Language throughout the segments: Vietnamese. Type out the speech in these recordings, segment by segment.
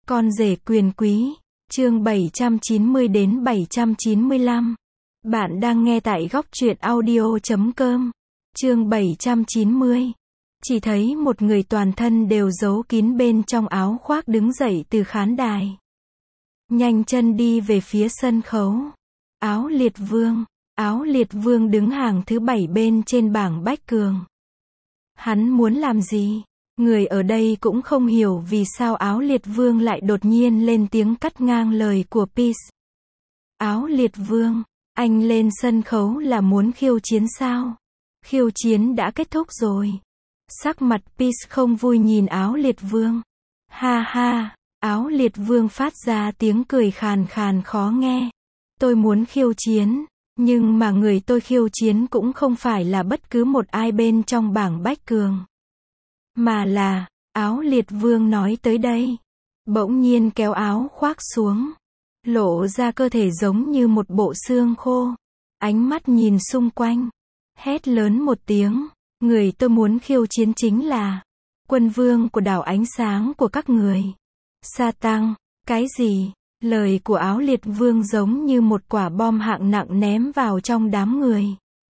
Con rể quyền quý, chương 790 đến 795. Bạn đang nghe tại góc truyện audio.com. Chương 790. Chỉ thấy một người toàn thân đều giấu kín bên trong áo khoác đứng dậy từ khán đài. Nhanh chân đi về phía sân khấu. Áo liệt vương đứng hàng thứ 7 bên trên bảng bách cường. Hắn muốn làm gì? Người ở đây cũng không hiểu vì sao áo liệt vương lại đột nhiên lên tiếng cắt ngang lời của Peace. Áo liệt vương, anh lên sân khấu là muốn khiêu chiến sao? Khiêu chiến đã kết thúc rồi. Sắc mặt Peace không vui nhìn áo liệt vương. Ha ha, áo liệt vương phát ra tiếng cười khàn khàn khó nghe. Tôi muốn khiêu chiến, nhưng mà người tôi khiêu chiến cũng không phải là bất cứ một ai bên trong bảng bách cường. Mà là, áo liệt vương nói tới đây. Bỗng nhiên kéo áo khoác xuống. Lộ ra cơ thể giống như một bộ xương khô. Ánh mắt nhìn xung quanh. Hét lớn một tiếng. Người tôi muốn khiêu chiến chính là quân vương của đảo ánh sáng của các người. Sa tăng, cái gì? Lời của áo liệt vương giống như một quả bom hạng nặng ném vào trong đám người.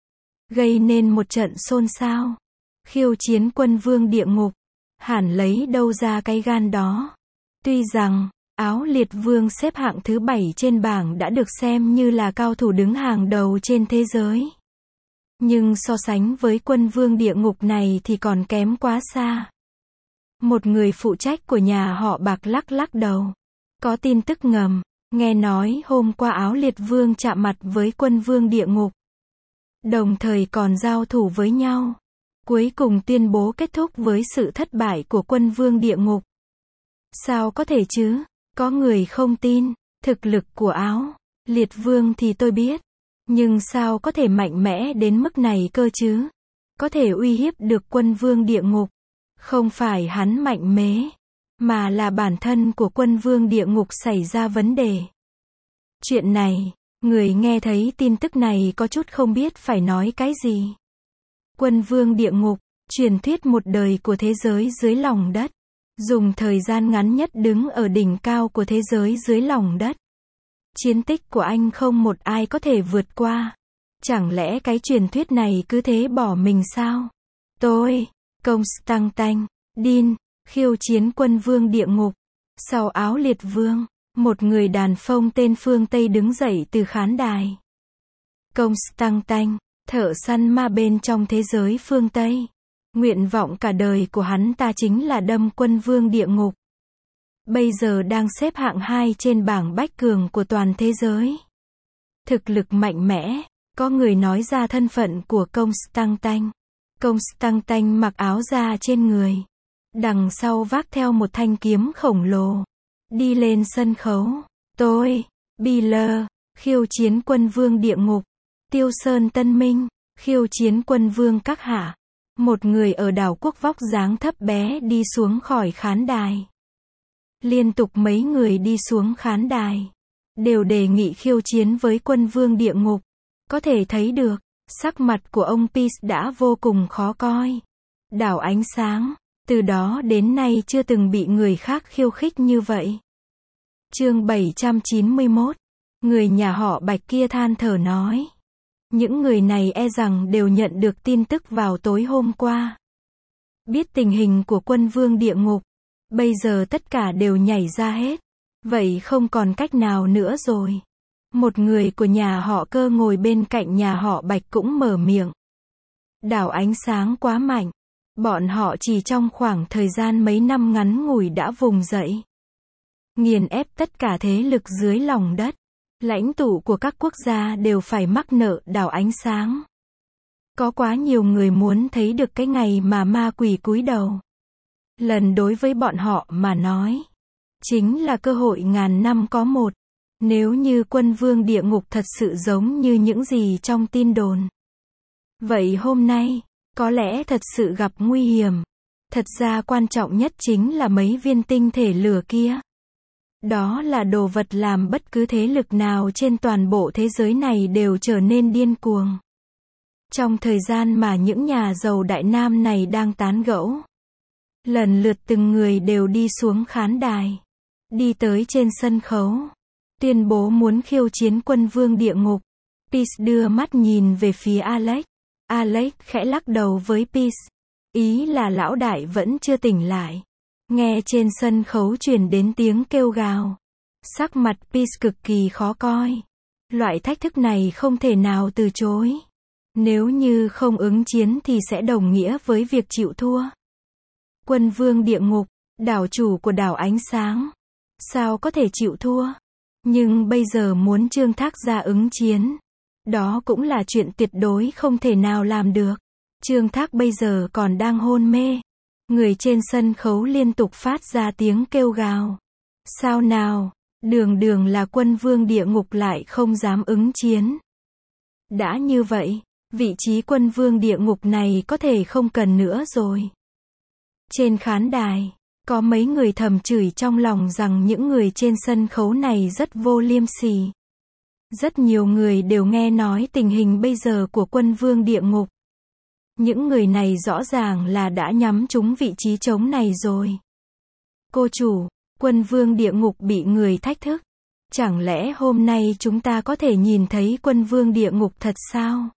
Gây nên một trận xôn xao. Khiêu chiến quân vương địa ngục. Hẳn lấy đâu ra cái gan đó. Tuy rằng, áo liệt vương xếp hạng thứ 7 trên bảng đã được xem như là cao thủ đứng hàng đầu trên thế giới. Nhưng so sánh với quân vương địa ngục này thì còn kém quá xa. Một người phụ trách của nhà họ Bạc lắc lắc đầu. Có tin tức ngầm, nghe nói hôm qua áo liệt vương chạm mặt với quân vương địa ngục. Đồng thời còn giao thủ với nhau. Cuối cùng tuyên bố kết thúc với sự thất bại của quân vương địa ngục. Sao có thể chứ? Có người không tin. Thực lực của áo liệt vương thì tôi biết. Nhưng sao có thể mạnh mẽ đến mức này cơ chứ? Có thể uy hiếp được quân vương địa ngục. Không phải hắn mạnh mẽ, mà là bản thân của quân vương địa ngục xảy ra vấn đề. Chuyện này, người nghe thấy tin tức này có chút không biết phải nói cái gì. Quân vương địa ngục, truyền thuyết một đời của thế giới dưới lòng đất. Dùng thời gian ngắn nhất đứng ở đỉnh cao của thế giới dưới lòng đất. Chiến tích của anh không một ai có thể vượt qua. Chẳng lẽ cái truyền thuyết này cứ thế bỏ mình sao? Tôi, Constantine, khiêu chiến quân vương địa ngục. Sau áo liệt vương, một người đàn phong tên phương Tây đứng dậy từ khán đài. Constantine, thợ săn ma bên trong thế giới phương Tây. Nguyện vọng cả đời của hắn ta chính là đâm quân vương địa ngục. Bây giờ đang xếp hạng 2 trên bảng bách cường của toàn thế giới. Thực lực mạnh mẽ, có người nói ra thân phận của Constantine. Constantine mặc áo da trên người. Đằng sau vác theo một thanh kiếm khổng lồ. Đi lên sân khấu. Tôi, Biller, khiêu chiến quân vương địa ngục. Tiêu Sơn Tân Minh, khiêu chiến quân vương các hạ. Một người ở đảo quốc vóc dáng thấp bé đi xuống khỏi khán đài. Liên tục mấy người đi xuống khán đài. Đều đề nghị khiêu chiến với quân vương địa ngục. Có thể thấy được, sắc mặt của ông Peace đã vô cùng khó coi. Đảo ánh sáng, từ đó đến nay chưa từng bị người khác khiêu khích như vậy. Chương 791. Người nhà họ Bạch kia than thở nói. Những người này e rằng đều nhận được tin tức vào tối hôm qua. Biết tình hình của quân vương địa ngục. Bây giờ tất cả đều nhảy ra hết. Vậy không còn cách nào nữa rồi. Một người của nhà họ Cơ ngồi bên cạnh nhà họ Bạch cũng mở miệng. Đảo ánh sáng quá mạnh. Bọn họ chỉ trong khoảng thời gian mấy năm ngắn ngủi đã vùng dậy. Nghiền ép tất cả thế lực dưới lòng đất. Lãnh tụ của các quốc gia đều phải mắc nợ đảo ánh sáng. Có quá nhiều người muốn thấy được cái ngày mà ma quỷ cúi đầu. Lần đối với bọn họ mà nói. Chính là cơ hội ngàn năm có một. Nếu như quân vương địa ngục thật sự giống như những gì trong tin đồn. Vậy hôm nay, có lẽ thật sự gặp nguy hiểm. Thật ra quan trọng nhất chính là mấy viên tinh thể lửa kia. Đó là đồ vật làm bất cứ thế lực nào trên toàn bộ thế giới này đều trở nên điên cuồng. Trong thời gian mà những nhà giàu Đại Nam này đang tán gẫu. Lần lượt từng người đều đi xuống khán đài. đi tới trên sân khấu, tuyên bố muốn khiêu chiến quân vương địa ngục. Peace đưa mắt nhìn về phía Alex. Alex khẽ lắc đầu với Peace. Ý là lão đại vẫn chưa tỉnh lại. Nghe trên sân khấu truyền đến tiếng kêu gào. Sắc mặt Peace cực kỳ khó coi. Loại thách thức này không thể nào từ chối. Nếu như không ứng chiến thì sẽ đồng nghĩa với việc chịu thua. Quân vương địa ngục, đảo chủ của đảo ánh sáng. Sao có thể chịu thua? Nhưng bây giờ muốn Trương Thác ra ứng chiến. Đó cũng là chuyện tuyệt đối không thể nào làm được. Trương Thác bây giờ còn đang hôn mê. Người trên sân khấu liên tục phát ra tiếng kêu gào. Sao nào? Đường đường là quân vương địa ngục lại không dám ứng chiến. Đã như vậy, vị trí quân vương địa ngục này có thể không cần nữa rồi. Trên khán đài, có mấy người thầm chửi trong lòng rằng những người trên sân khấu này rất vô liêm sỉ. Rất nhiều người đều nghe nói tình hình bây giờ của quân vương địa ngục. Những người này rõ ràng là đã nhắm trúng vị trí trống này rồi. Cô chủ, quân vương địa ngục bị người thách thức. Chẳng lẽ hôm nay chúng ta có thể nhìn thấy quân vương địa ngục thật sao?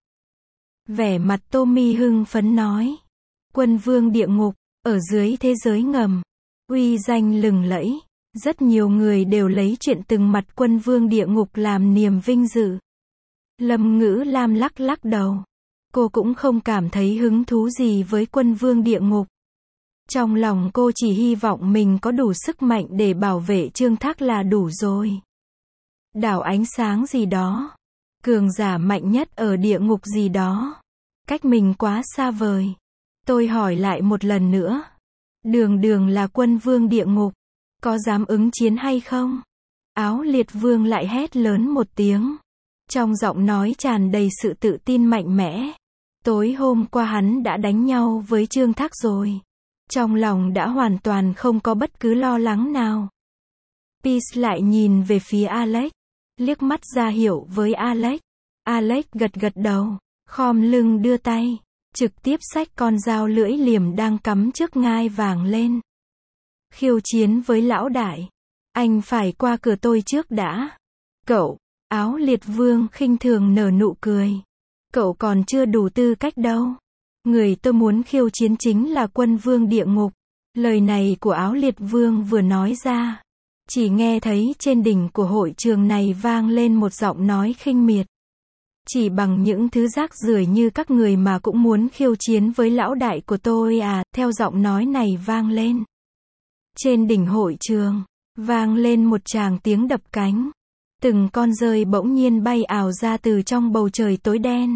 Vẻ mặt Tommy hưng phấn nói. Quân vương địa ngục, ở dưới thế giới ngầm, uy danh lừng lẫy. Rất nhiều người đều lấy chuyện từng mặt quân vương địa ngục làm niềm vinh dự. Lâm Ngữ Lam lắc lắc đầu. Cô cũng không cảm thấy hứng thú gì với quân vương địa ngục. Trong lòng cô chỉ hy vọng mình có đủ sức mạnh để bảo vệ Trương Thác là đủ rồi. Đảo ánh sáng gì đó. Cường giả mạnh nhất ở địa ngục gì đó. Cách mình quá xa vời. Tôi hỏi lại một lần nữa. Đường đường là quân vương địa ngục. Có dám ứng chiến hay không? Áo liệt vương lại hét lớn một tiếng. Trong giọng nói tràn đầy sự tự tin mạnh mẽ. Tối hôm qua hắn đã đánh nhau với Trương Thác rồi. Trong lòng đã hoàn toàn không có bất cứ lo lắng nào. Peace lại nhìn về phía Alex. Liếc mắt ra hiệu với Alex. Alex gật gật đầu. Khom lưng đưa tay. Trực tiếp xách con dao lưỡi liềm đang cắm trước ngai vàng lên. Khiêu chiến với lão đại. Anh phải qua cửa tôi trước đã. Cậu, áo liệt vương khinh thường nở nụ cười. Cậu còn chưa đủ tư cách đâu. Người tôi muốn khiêu chiến chính là quân vương địa ngục. Lời này của áo liệt vương vừa nói ra. Chỉ nghe thấy trên đỉnh của hội trường này vang lên một giọng nói khinh miệt. Chỉ bằng những thứ rác rưởi như các người mà cũng muốn khiêu chiến với lão đại của tôi à, theo giọng nói này vang lên. Trên đỉnh hội trường, vang lên một tràng tiếng đập cánh. Từng con dơi bỗng nhiên bay ảo ra từ trong bầu trời tối đen.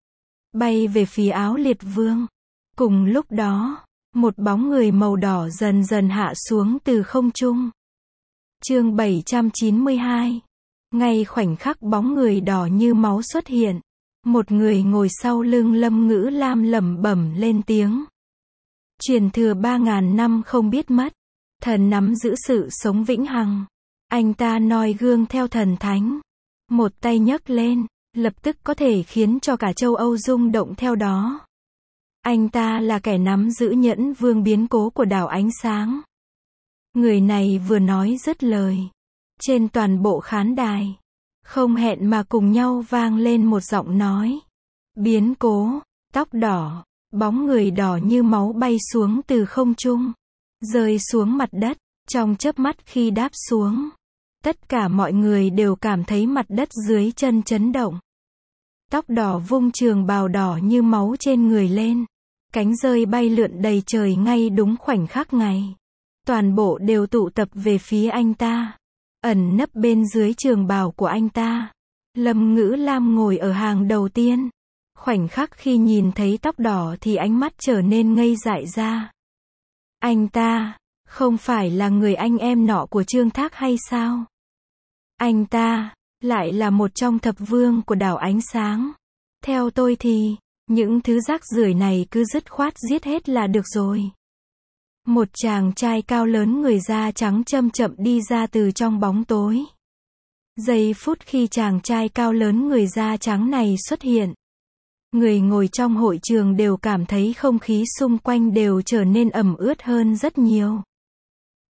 Bay về phía áo liệt vương. Cùng lúc đó, một bóng người màu đỏ dần dần hạ xuống từ không trung. Chương 792. Ngay khoảnh khắc bóng người đỏ như máu xuất hiện. Một người ngồi sau lưng Lâm Ngữ Lam lẩm bẩm lên tiếng. Truyền thừa 3.000 năm không biết mất. Thần nắm giữ sự sống vĩnh hằng. Anh ta noi gương theo thần thánh. Một tay nhấc lên, lập tức có thể khiến cho cả châu Âu rung động theo đó. Anh ta là kẻ nắm giữ nhẫn vương biến cố của đảo ánh sáng. Người này vừa nói dứt lời. Trên toàn bộ khán đài, không hẹn mà cùng nhau vang lên một giọng nói. Biến cố, tóc đỏ, bóng người đỏ như máu bay xuống từ không trung. Rơi xuống mặt đất, trong chớp mắt khi đáp xuống. Tất cả mọi người đều cảm thấy mặt đất dưới chân chấn động. Tóc đỏ vung trường bào đỏ như máu trên người lên. Cánh rơi bay lượn đầy trời ngay đúng khoảnh khắc này. Toàn bộ đều tụ tập về phía anh ta. Ẩn nấp bên dưới trường bào của anh ta. Lâm Ngữ Lam ngồi ở hàng đầu tiên. Khoảnh khắc khi nhìn thấy tóc đỏ thì ánh mắt trở nên ngây dại ra. Anh ta, không phải là người anh em nọ của Trương Thác hay sao? Anh ta, lại là một trong thập vương của đảo ánh sáng. Theo tôi thì, những thứ rác rưởi này cứ dứt khoát giết hết là được rồi. Một chàng trai cao lớn người da trắng chậm chậm đi ra từ trong bóng tối. Giây phút khi chàng trai cao lớn người da trắng này xuất hiện, người ngồi trong hội trường đều cảm thấy không khí xung quanh đều trở nên ẩm ướt hơn rất nhiều.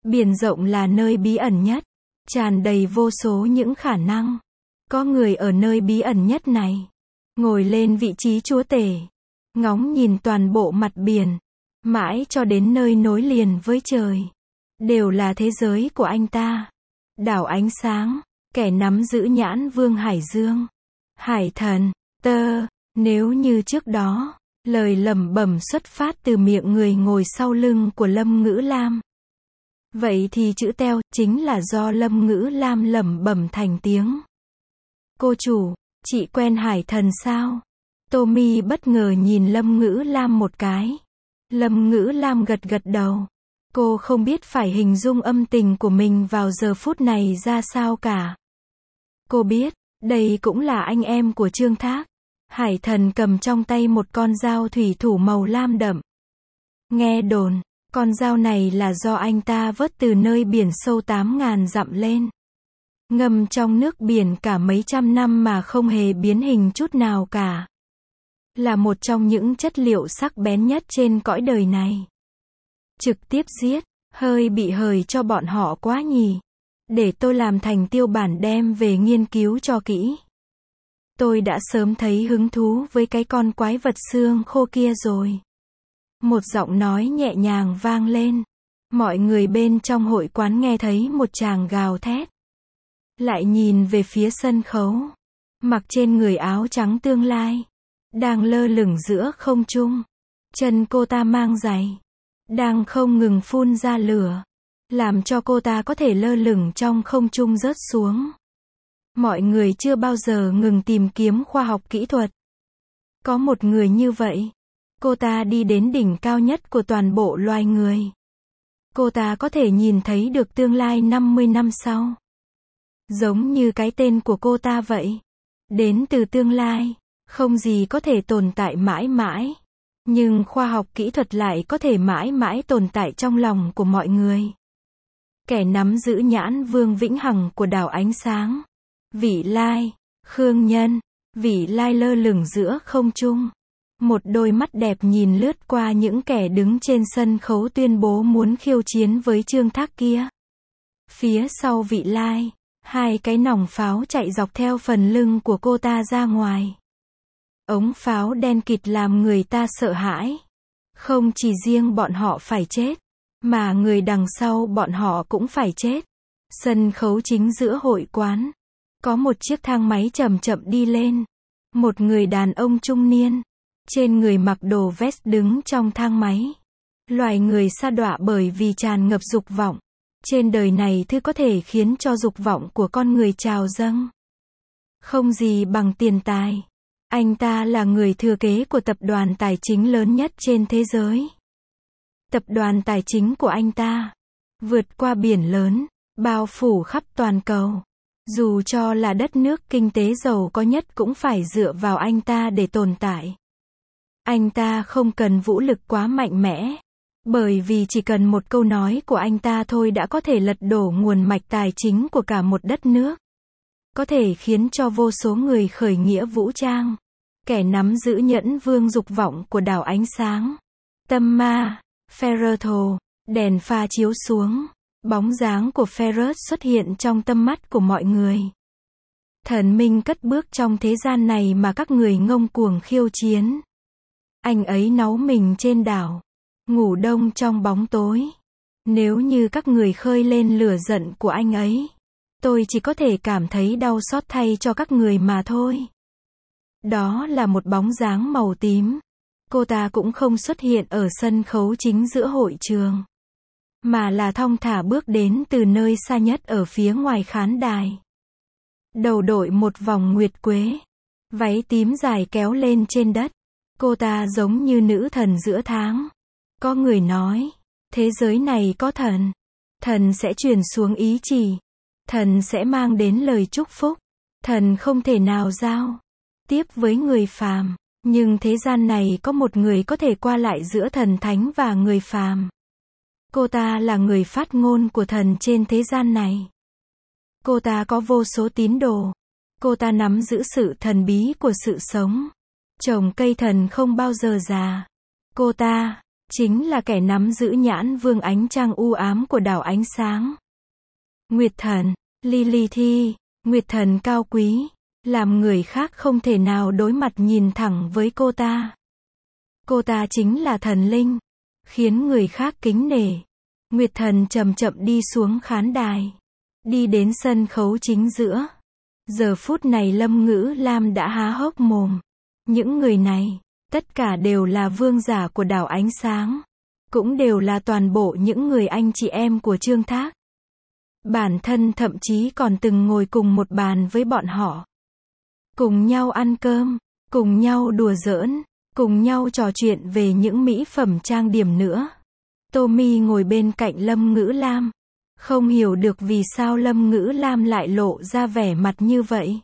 Biển rộng là nơi bí ẩn nhất, tràn đầy vô số những khả năng. Có người ở nơi bí ẩn nhất này, ngồi lên vị trí chúa tể, ngóng nhìn toàn bộ mặt biển, mãi cho đến nơi nối liền với trời. Đều là thế giới của anh ta. Đảo ánh sáng, kẻ nắm giữ nhãn vương Hải Dương. Hải thần, nếu như trước đó, lời lẩm bẩm xuất phát từ miệng người ngồi sau lưng của Lâm Ngữ Lam. Vậy thì chữ teo chính là do Lâm Ngữ Lam lẩm bẩm thành tiếng. Cô chủ, chị quen hải thần sao? Tommy bất ngờ nhìn Lâm Ngữ Lam một cái. Lâm Ngữ Lam gật gật đầu. Cô không biết phải hình dung âm tình của mình vào giờ phút này ra sao cả. Cô biết, đây cũng là anh em của Trương Thác. Hải thần cầm trong tay một con dao thủy thủ màu lam đậm. Nghe đồn, con dao này là do anh ta vớt từ nơi biển sâu 8.000 dặm lên. Ngâm trong nước biển cả mấy trăm năm mà không hề biến hình chút nào cả. Là một trong những chất liệu sắc bén nhất trên cõi đời này. Trực tiếp giết, hơi bị hời cho bọn họ quá nhỉ. Để tôi làm thành tiêu bản đem về nghiên cứu cho kỹ. Tôi đã sớm thấy hứng thú với cái con quái vật xương khô kia rồi. Một giọng nói nhẹ nhàng vang lên. Mọi người bên trong hội quán nghe thấy một tràng gào thét. Lại nhìn về phía sân khấu. Mặc trên người áo trắng tương lai. Đang lơ lửng giữa không trung. Chân cô ta mang giày. Đang không ngừng phun ra lửa. Làm cho cô ta có thể lơ lửng trong không trung rớt xuống. Mọi người chưa bao giờ ngừng tìm kiếm khoa học kỹ thuật. Có một người như vậy. Cô ta đi đến đỉnh cao nhất của toàn bộ loài người. Cô ta có thể nhìn thấy được tương lai 50 năm sau. Giống như cái tên của cô ta vậy. Đến từ tương lai. Không gì có thể tồn tại mãi mãi. Nhưng khoa học kỹ thuật lại có thể mãi mãi tồn tại trong lòng của mọi người. Kẻ nắm giữ nhãn vương vĩnh hằng của đảo ánh sáng. Vĩ Lai, Khương Nhân, Vĩ Lai lơ lửng giữa không trung. Một đôi mắt đẹp nhìn lướt qua những kẻ đứng trên sân khấu tuyên bố muốn khiêu chiến với Trương Thác kia. Phía sau Vĩ Lai, hai cái nòng pháo chạy dọc theo phần lưng của cô ta ra ngoài. Ống pháo đen kịt làm người ta sợ hãi. Không chỉ riêng bọn họ phải chết, mà người đằng sau bọn họ cũng phải chết. Sân khấu chính giữa hội quán. Có một chiếc thang máy chậm chậm đi lên. Một người đàn ông trung niên. Trên người mặc đồ vest đứng trong thang máy. Loài người sa đọa bởi vì tràn ngập dục vọng. Trên đời này thứ có thể khiến cho dục vọng của con người trào dâng. Không gì bằng tiền tài. Anh ta là người thừa kế của tập đoàn tài chính lớn nhất trên thế giới. Tập đoàn tài chính của anh ta vượt qua biển lớn, bao phủ khắp toàn cầu. Dù cho là đất nước kinh tế giàu có nhất cũng phải dựa vào anh ta để tồn tại. Anh ta không cần vũ lực quá mạnh mẽ. Bởi vì chỉ cần một câu nói của anh ta thôi đã có thể lật đổ nguồn mạch tài chính của cả một đất nước. Có thể khiến cho vô số người khởi nghĩa vũ trang. Kẻ nắm giữ nhẫn vương dục vọng của đảo ánh sáng. Tâm ma, Ferrotho, đèn pha chiếu xuống. Bóng dáng của Ferret xuất hiện trong tâm mắt của mọi người. Thần minh cất bước trong thế gian này mà các người ngông cuồng khiêu chiến. Anh ấy náu mình trên đảo. Ngủ đông trong bóng tối. Nếu như các người khơi lên lửa giận của anh ấy, tôi chỉ có thể cảm thấy đau xót thay cho các người mà thôi. Đó là một bóng dáng màu tím. Cô ta cũng không xuất hiện ở sân khấu chính giữa hội trường. Mà là thong thả bước đến từ nơi xa nhất ở phía ngoài khán đài. Đầu đội một vòng nguyệt quế. Váy tím dài kéo lên trên đất. Cô ta giống như nữ thần giữa tháng. Có người nói, thế giới này có thần. Thần sẽ truyền xuống ý chỉ. Thần sẽ mang đến lời chúc phúc. Thần không thể nào giao tiếp với người phàm. Nhưng thế gian này có một người có thể qua lại giữa thần thánh và người phàm. Cô ta là người phát ngôn của thần trên thế gian này. Cô ta có vô số tín đồ. Cô ta nắm giữ sự thần bí của sự sống. Trồng cây thần không bao giờ già. Cô ta chính là kẻ nắm giữ nhãn vương ánh trăng u ám của đảo ánh sáng. Nguyệt thần, Lilith, Nguyệt thần cao quý, làm người khác không thể nào đối mặt nhìn thẳng với cô ta. Cô ta chính là thần linh, khiến người khác kính nể. Nguyệt thần chậm chậm đi xuống khán đài, đi đến sân khấu chính giữa. Giờ phút này Lâm Ngữ Lam đã há hốc mồm. Những người này, tất cả đều là vương giả của đảo ánh sáng, cũng đều là toàn bộ những người anh chị em của Trương Thác. Bản thân thậm chí còn từng ngồi cùng một bàn với bọn họ. Cùng nhau ăn cơm, cùng nhau đùa giỡn, cùng nhau trò chuyện về những mỹ phẩm trang điểm nữa. Tommy ngồi bên cạnh Lâm Ngữ Lam. Không hiểu được vì sao Lâm Ngữ Lam lại lộ ra vẻ mặt như vậy.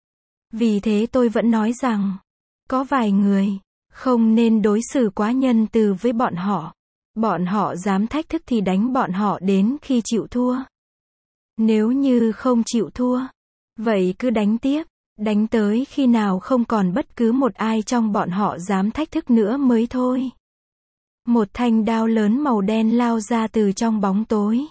Vì thế tôi vẫn nói rằng, có vài người, không nên đối xử quá nhân từ với bọn họ. Bọn họ dám thách thức thì đánh bọn họ đến khi chịu thua. Nếu như không chịu thua, vậy cứ đánh tiếp, đánh tới khi nào không còn bất cứ một ai trong bọn họ dám thách thức nữa mới thôi. Một thanh đao lớn màu đen lao ra từ trong bóng tối,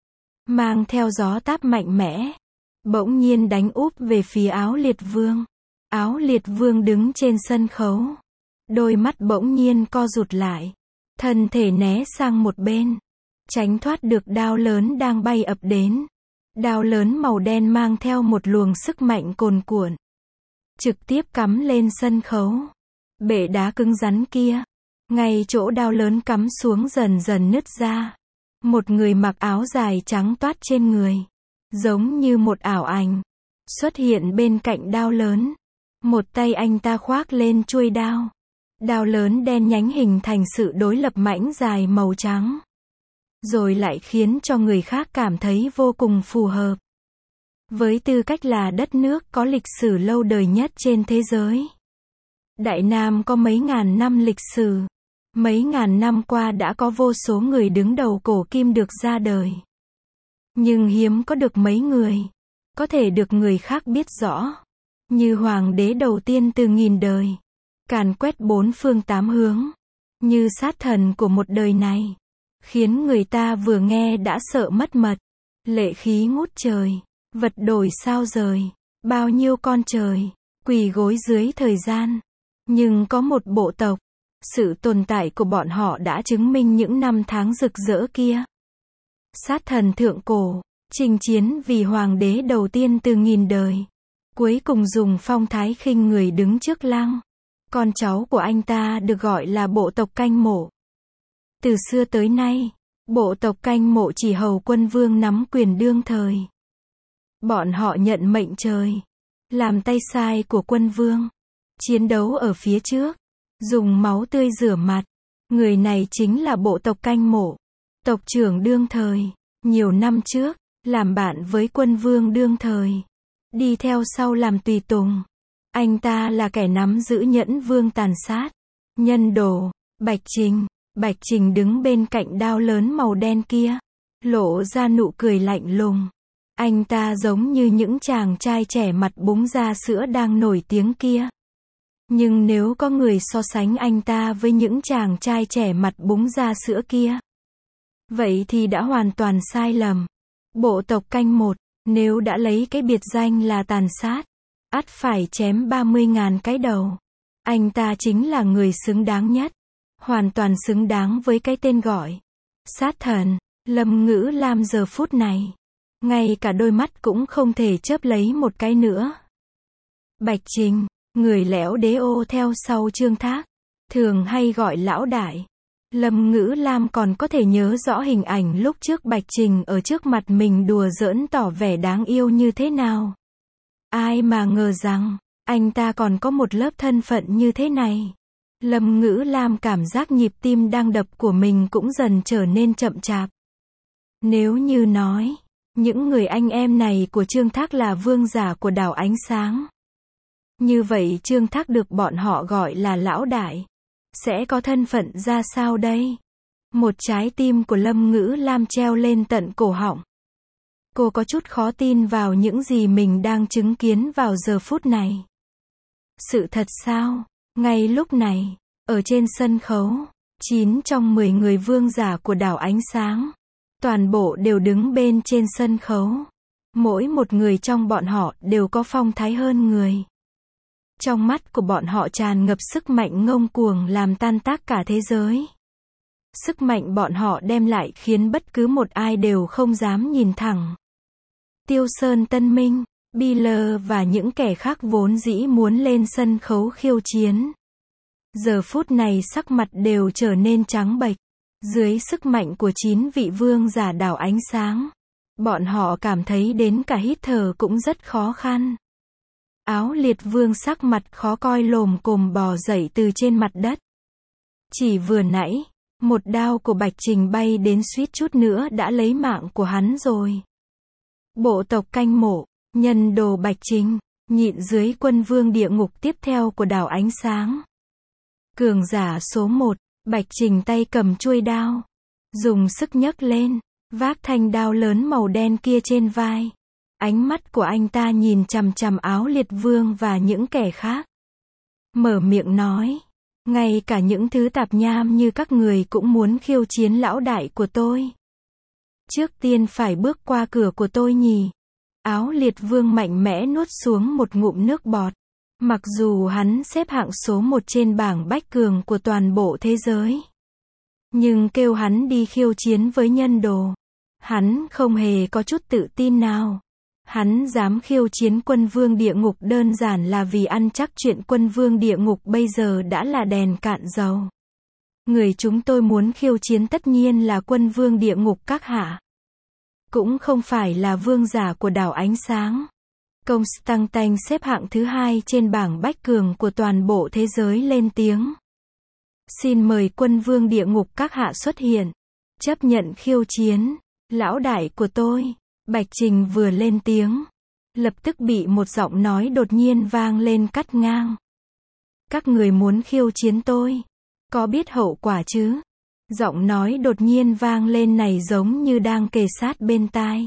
mang theo gió táp mạnh mẽ, bỗng nhiên đánh úp về phía Áo Liệt Vương. Áo Liệt Vương đứng trên sân khấu, đôi mắt bỗng nhiên co rụt lại, thân thể né sang một bên, tránh thoát được đao lớn đang bay ập đến. Đao lớn màu đen mang theo một luồng sức mạnh cuồn cuộn, trực tiếp cắm lên sân khấu. Bệ đá cứng rắn kia, ngay chỗ đao lớn cắm xuống dần dần nứt ra. Một người mặc áo dài trắng toát trên người, giống như một ảo ảnh, xuất hiện bên cạnh đao lớn. Một tay anh ta khoác lên chuôi đao. Đao lớn đen nhánh hình thành sự đối lập mảnh dài màu trắng, rồi lại khiến cho người khác cảm thấy vô cùng phù hợp. Với tư cách là đất nước có lịch sử lâu đời nhất trên thế giới, Đại Nam có mấy ngàn năm lịch sử. Mấy ngàn năm qua đã có vô số người đứng đầu cổ kim được ra đời. Nhưng hiếm có được mấy người có thể được người khác biết rõ. Như hoàng đế đầu tiên từ nghìn đời, càn quét bốn phương tám hướng. Như sát thần của một đời này, khiến người ta vừa nghe đã sợ mất mật. Lệ khí ngút trời, vật đổi sao rời, bao nhiêu con trời quỳ gối dưới thời gian. Nhưng có một bộ tộc, sự tồn tại của bọn họ đã chứng minh những năm tháng rực rỡ kia. Sát thần thượng cổ, chinh chiến vì hoàng đế đầu tiên từ nghìn đời, cuối cùng dùng phong thái khinh người đứng trước lăng. Con cháu của anh ta được gọi là bộ tộc Canh Mộ. Từ xưa tới nay, bộ tộc Canh Mộ chỉ hầu quân vương nắm quyền đương thời. Bọn họ nhận mệnh trời, làm tay sai của quân vương, chiến đấu ở phía trước, dùng máu tươi rửa mặt. Người này chính là bộ tộc Canh Mộ, tộc trưởng đương thời. Nhiều năm trước, làm bạn với quân vương đương thời, đi theo sau làm tùy tùng. Anh ta là kẻ nắm giữ Nhẫn Vương tàn sát, nhân đồ. Bạch Trình đứng bên cạnh đao lớn màu đen kia, lộ ra nụ cười lạnh lùng. Anh ta giống như những chàng trai trẻ mặt búng da sữa đang nổi tiếng kia. Nhưng nếu có người so sánh anh ta với những chàng trai trẻ mặt búng da sữa kia, vậy thì đã hoàn toàn sai lầm. Bộ tộc Canh Một, nếu đã lấy cái biệt danh là tàn sát, ắt phải chém 30.000 cái đầu. Anh ta chính là người xứng đáng nhất, hoàn toàn xứng đáng với cái tên gọi sát thần. Lâm Ngữ Lam giờ phút này, ngay cả đôi mắt cũng không thể chớp lấy một cái nữa. Bạch Trình, người lẽo đế ô theo sau Trương Thác, thường hay gọi lão đại. Lâm Ngữ Lam còn có thể nhớ rõ hình ảnh lúc trước Bạch Trình ở trước mặt mình đùa giỡn tỏ vẻ đáng yêu như thế nào. Ai mà ngờ rằng, anh ta còn có một lớp thân phận như thế này. Lâm Ngữ Lam cảm giác nhịp tim đang đập của mình cũng dần trở nên chậm chạp. Nếu như nói, những người anh em này của Trương Thác là vương giả của đảo ánh sáng, như vậy Trương Thác được bọn họ gọi là lão đại, sẽ có thân phận ra sao đây? Một trái tim của Lâm Ngữ Lam treo lên tận cổ họng. Cô có chút khó tin vào những gì mình đang chứng kiến vào giờ phút này. Sự thật sao? Ngay lúc này, ở trên sân khấu, 9 trong 10 người vương giả của đảo ánh sáng, toàn bộ đều đứng bên trên sân khấu. Mỗi một người trong bọn họ đều có phong thái hơn người. Trong mắt của bọn họ tràn ngập sức mạnh ngông cuồng làm tan tác cả thế giới. Sức mạnh bọn họ đem lại khiến bất cứ một ai đều không dám nhìn thẳng. Tiêu Sơn Tân Minh, Biller và những kẻ khác vốn dĩ muốn lên sân khấu khiêu chiến. Giờ phút này sắc mặt đều trở nên trắng bệch. Dưới sức mạnh của 9 vị vương giả đảo ánh sáng, bọn họ cảm thấy đến cả hít thở cũng rất khó khăn. Áo liệt vương sắc mặt khó coi lồm cồm bò dậy từ trên mặt đất. Chỉ vừa nãy, một đao của Bạch Trình bay đến suýt chút nữa đã lấy mạng của hắn rồi. Bộ tộc canh mộ, nhân đồ Bạch Trình, nhịn dưới quân vương địa ngục tiếp theo của đảo ánh sáng. Cường giả số 1, Bạch Trình tay cầm chuôi đao, dùng sức nhấc lên, vác thanh đao lớn màu đen kia trên vai. Ánh mắt của anh ta nhìn chằm chằm áo liệt vương và những kẻ khác. Mở miệng nói, ngay cả những thứ tạp nham như các người cũng muốn khiêu chiến lão đại của tôi. Trước tiên phải bước qua cửa của tôi nhỉ. Áo liệt vương mạnh mẽ nuốt xuống một ngụm nước bọt. Mặc dù hắn xếp hạng số 1 trên bảng bách cường của toàn bộ thế giới, nhưng kêu hắn đi khiêu chiến với nhân đồ, hắn không hề có chút tự tin nào. Hắn dám khiêu chiến quân vương địa ngục đơn giản là vì ăn chắc chuyện quân vương địa ngục bây giờ đã là đèn cạn dầu. Người chúng tôi muốn khiêu chiến tất nhiên là quân vương địa ngục các hạ. Cũng không phải là vương giả của đảo ánh sáng. Constantine xếp hạng thứ 2 trên bảng bách cường của toàn bộ thế giới lên tiếng. Xin mời quân vương địa ngục các hạ xuất hiện. Chấp nhận khiêu chiến. Lão đại của tôi. Bạch Trình vừa lên tiếng, lập tức bị một giọng nói đột nhiên vang lên cắt ngang. Các người muốn khiêu chiến tôi, có biết hậu quả chứ? Giọng nói đột nhiên vang lên này giống như đang kề sát bên tai,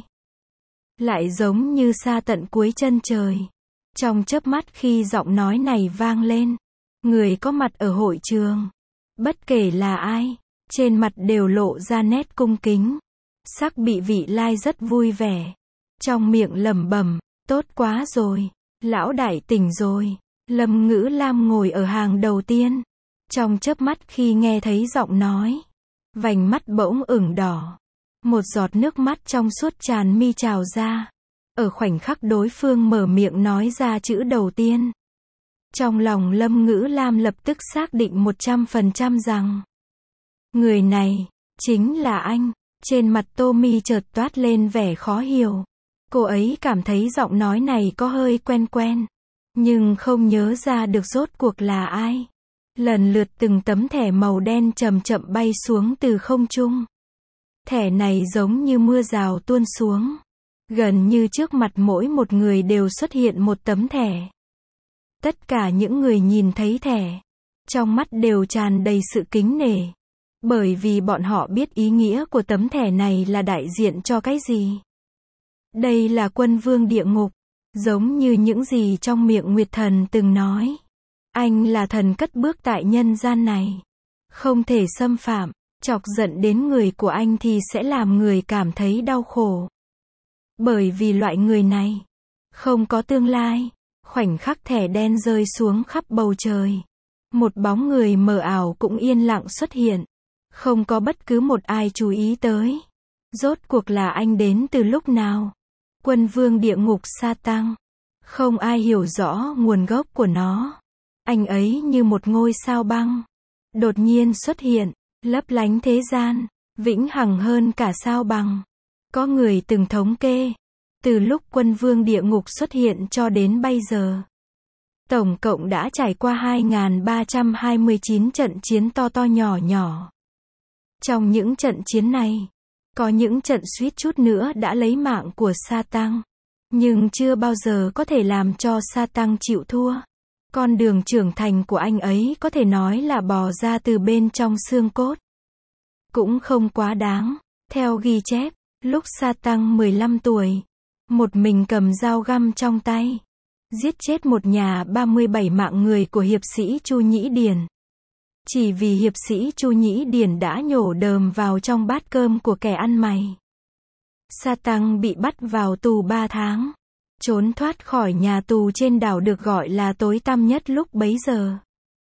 lại giống như xa tận cuối chân trời. Trong chớp mắt khi giọng nói này vang lên, người có mặt ở hội trường, bất kể là ai, trên mặt đều lộ ra nét cung kính. Sắc bị vị lai rất vui vẻ. Trong miệng lẩm bẩm, tốt quá rồi, lão đại tỉnh rồi. Lâm Ngữ Lam ngồi ở hàng đầu tiên. Trong chớp mắt khi nghe thấy giọng nói, vành mắt bỗng ửng đỏ. Một giọt nước mắt trong suốt tràn mi trào ra. Ở khoảnh khắc đối phương mở miệng nói ra chữ đầu tiên, trong lòng Lâm Ngữ Lam lập tức xác định 100% rằng người này chính là anh. Trên mặt Tommy chợt toát lên vẻ khó hiểu. Cô ấy cảm thấy giọng nói này có hơi quen quen, nhưng không nhớ ra được rốt cuộc là ai. Lần lượt từng tấm thẻ màu đen chậm chậm bay xuống từ không trung. Thẻ này giống như mưa rào tuôn xuống. Gần như trước mặt mỗi một người đều xuất hiện một tấm thẻ. Tất cả những người nhìn thấy thẻ, trong mắt đều tràn đầy sự kính nể. Bởi vì bọn họ biết ý nghĩa của tấm thẻ này là đại diện cho cái gì. Đây là quân vương địa ngục, giống như những gì trong miệng Nguyệt Thần từng nói. Anh là thần cất bước tại nhân gian này, không thể xâm phạm, chọc giận đến người của anh thì sẽ làm người cảm thấy đau khổ. Bởi vì loại người này không có tương lai. Khoảnh khắc thẻ đen rơi xuống khắp bầu trời, một bóng người mờ ảo cũng yên lặng xuất hiện. Không có bất cứ một ai chú ý tới. Rốt cuộc là anh đến từ lúc nào? Quân vương địa ngục Satan. Không ai hiểu rõ nguồn gốc của nó. Anh ấy như một ngôi sao băng, đột nhiên xuất hiện, lấp lánh thế gian, vĩnh hằng hơn cả sao băng. Có người từng thống kê, từ lúc quân vương địa ngục xuất hiện cho đến bây giờ, tổng cộng đã trải qua 2.329 trận chiến to to nhỏ nhỏ. Trong những trận chiến này, có những trận suýt chút nữa đã lấy mạng của Satan, nhưng chưa bao giờ có thể làm cho Satan chịu thua. Con đường trưởng thành của anh ấy có thể nói là bò ra từ bên trong xương cốt. Cũng không quá đáng. Theo ghi chép, lúc Satan 15 tuổi, một mình cầm dao găm trong tay, giết chết một nhà 37 mạng người của hiệp sĩ Chu Nhĩ Điền. Chỉ vì hiệp sĩ Chu Nhĩ Điển đã nhổ đờm vào trong bát cơm của kẻ ăn mày. Sa Tăng bị bắt vào tù 3 tháng. Trốn thoát khỏi nhà tù trên đảo được gọi là tối tăm nhất lúc bấy giờ.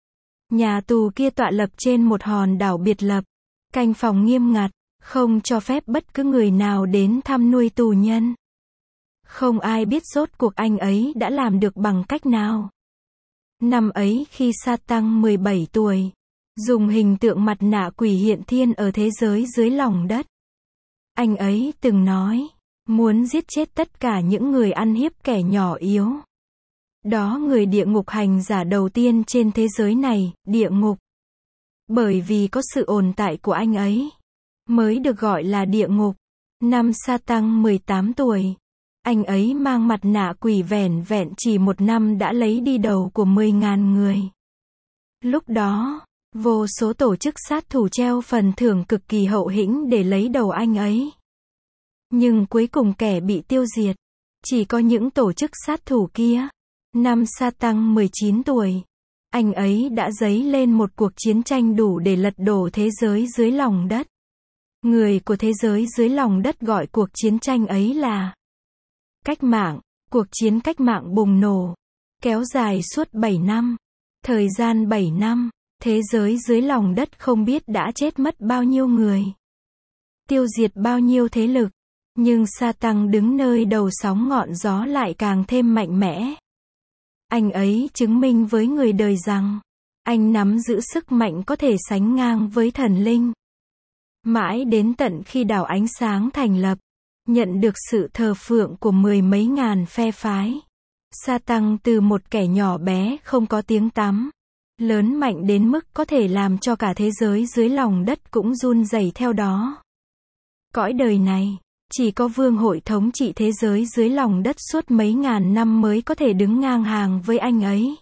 Nhà tù kia tọa lập trên một hòn đảo biệt lập, canh phòng nghiêm ngặt, không cho phép bất cứ người nào đến thăm nuôi tù nhân. Không ai biết rốt cuộc anh ấy đã làm được bằng cách nào. Năm ấy khi Sa Tăng 17 tuổi, dùng hình tượng mặt nạ quỷ hiện thiên ở thế giới dưới lòng đất. Anh ấy từng nói, muốn giết chết tất cả những người ăn hiếp kẻ nhỏ yếu. Đó người địa ngục hành giả đầu tiên trên thế giới này, địa ngục. Bởi vì có sự tồn tại của anh ấy, mới được gọi là địa ngục. Năm Sa Tăng 18 tuổi, anh ấy mang mặt nạ quỷ vẻn vẹn chỉ 1 năm đã lấy đi đầu của 10.000 người. Lúc đó, vô số tổ chức sát thủ treo phần thưởng cực kỳ hậu hĩnh để lấy đầu anh ấy. Nhưng cuối cùng kẻ bị tiêu diệt, chỉ có những tổ chức sát thủ kia. Năm Sa Tăng 19 tuổi, anh ấy đã dấy lên một cuộc chiến tranh đủ để lật đổ thế giới dưới lòng đất. Người của thế giới dưới lòng đất gọi cuộc chiến tranh ấy là cách mạng. Cuộc chiến cách mạng bùng nổ, kéo dài suốt 7 năm. Thời gian 7 năm, thế giới dưới lòng đất không biết đã chết mất bao nhiêu người, tiêu diệt bao nhiêu thế lực. Nhưng Sa Tăng đứng nơi đầu sóng ngọn gió lại càng thêm mạnh mẽ. Anh ấy chứng minh với người đời rằng, anh nắm giữ sức mạnh có thể sánh ngang với thần linh. Mãi đến tận khi đảo ánh sáng thành lập, nhận được sự thờ phượng của 10 mấy ngàn phe phái. Sa Tăng từ một kẻ nhỏ bé không có tiếng tăm, lớn mạnh đến mức có thể làm cho cả thế giới dưới lòng đất cũng run rẩy theo đó. Cõi đời này, chỉ có vương hội thống trị thế giới dưới lòng đất suốt mấy ngàn năm mới có thể đứng ngang hàng với anh ấy.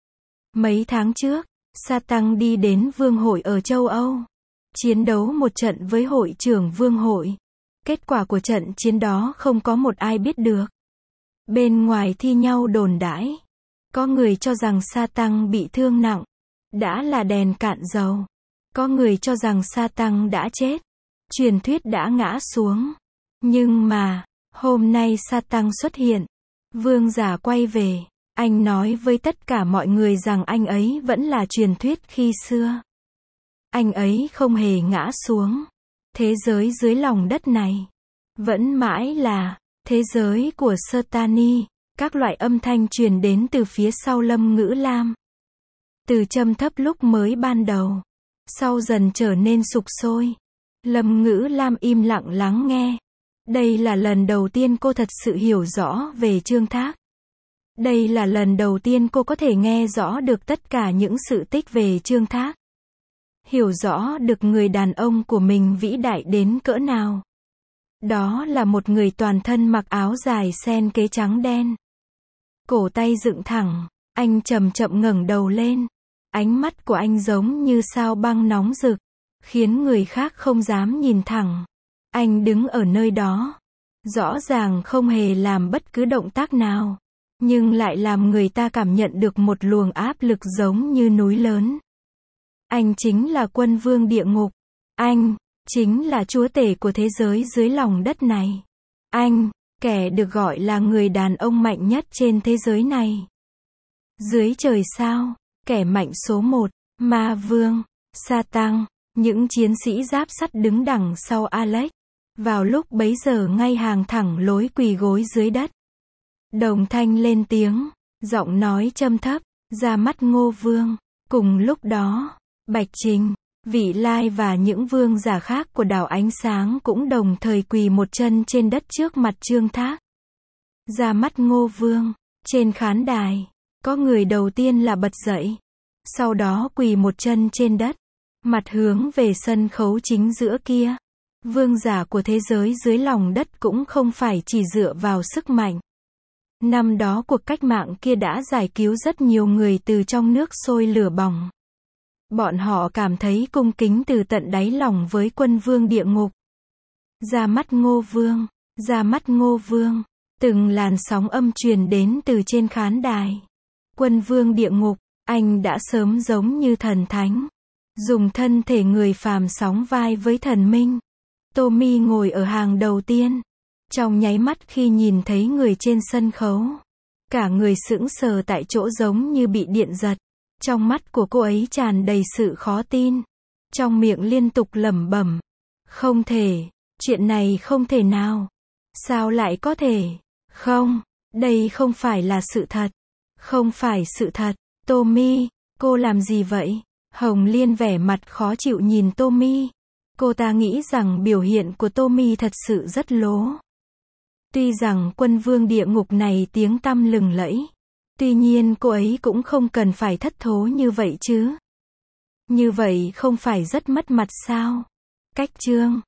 Mấy tháng trước, Sa Tăng đi đến vương hội ở châu Âu, chiến đấu một trận với hội trưởng vương hội. Kết quả của trận chiến đó không có một ai biết được. Bên ngoài thi nhau đồn đãi. Có người cho rằng Sa Tăng bị thương nặng, đã là đèn cạn dầu. Có người cho rằng Sa Tăng đã chết, truyền thuyết đã ngã xuống. Nhưng mà, hôm nay Sa Tăng xuất hiện. Vương giả quay về. Anh nói với tất cả mọi người rằng anh ấy vẫn là truyền thuyết khi xưa. Anh ấy không hề ngã xuống. Thế giới dưới lòng đất này vẫn mãi là thế giới của Sertani. Các loại âm thanh truyền đến từ phía sau Lâm Ngữ Lam. Từ trầm thấp lúc mới ban đầu, sau dần trở nên sục sôi. Lâm Ngữ Lam im lặng lắng nghe. Đây là lần đầu tiên cô thật sự hiểu rõ về Trương Thác. Đây là lần đầu tiên cô có thể nghe rõ được tất cả những sự tích về Trương Thác. Hiểu rõ được người đàn ông của mình vĩ đại đến cỡ nào. Đó là một người toàn thân mặc áo dài sen kế trắng đen. Cổ tay dựng thẳng, anh chậm chậm ngẩng đầu lên. Ánh mắt của anh giống như sao băng nóng rực, khiến người khác không dám nhìn thẳng. Anh đứng ở nơi đó, rõ ràng không hề làm bất cứ động tác nào, nhưng lại làm người ta cảm nhận được một luồng áp lực giống như núi lớn. Anh chính là quân vương địa ngục. Anh chính là chúa tể của thế giới dưới lòng đất này. Anh, kẻ được gọi là người đàn ông mạnh nhất trên thế giới này. Dưới trời sao, kẻ mạnh số 1, Ma Vương, Sa Tăng, những chiến sĩ giáp sắt đứng đằng sau Alex. Vào lúc bấy giờ ngay hàng thẳng lối quỳ gối dưới đất. Đồng thanh lên tiếng, giọng nói trầm thấp, ra mắt Ngô Vương. Cùng lúc đó, Bạch Trình, Vị Lai và những vương giả khác của đảo ánh sáng cũng đồng thời quỳ một chân trên đất trước mặt Trương Thác. Ra mắt Ngô Vương, trên khán đài, có người đầu tiên là bật dậy, sau đó quỳ một chân trên đất, mặt hướng về sân khấu chính giữa kia. Vương giả của thế giới dưới lòng đất cũng không phải chỉ dựa vào sức mạnh. Năm đó cuộc cách mạng kia đã giải cứu rất nhiều người từ trong nước sôi lửa bỏng. Bọn họ cảm thấy cung kính từ tận đáy lòng với quân vương địa ngục. Ra mắt Ngô Vương, ra mắt Ngô Vương. Từng làn sóng âm truyền đến từ trên khán đài. Quân vương địa ngục, anh đã sớm giống như thần thánh. Dùng thân thể người phàm sóng vai với thần minh. Tommy ngồi ở hàng đầu tiên. Trong nháy mắt khi nhìn thấy người trên sân khấu, cả người sững sờ tại chỗ giống như bị điện giật. Trong mắt của cô ấy tràn đầy sự khó tin. Trong miệng liên tục lẩm bẩm. Không thể, chuyện này không thể nào. Sao lại có thể? Không, đây không phải là sự thật. Không phải sự thật. Tommy, cô làm gì vậy? Hồng Liên vẻ mặt khó chịu nhìn Tommy. Cô ta nghĩ rằng biểu hiện của Tommy thật sự rất lố. Tuy rằng quân vương địa ngục này tiếng tăm lừng lẫy, tuy nhiên cô ấy cũng không cần phải thất thố như vậy chứ. Như vậy không phải rất mất mặt sao? Cách chương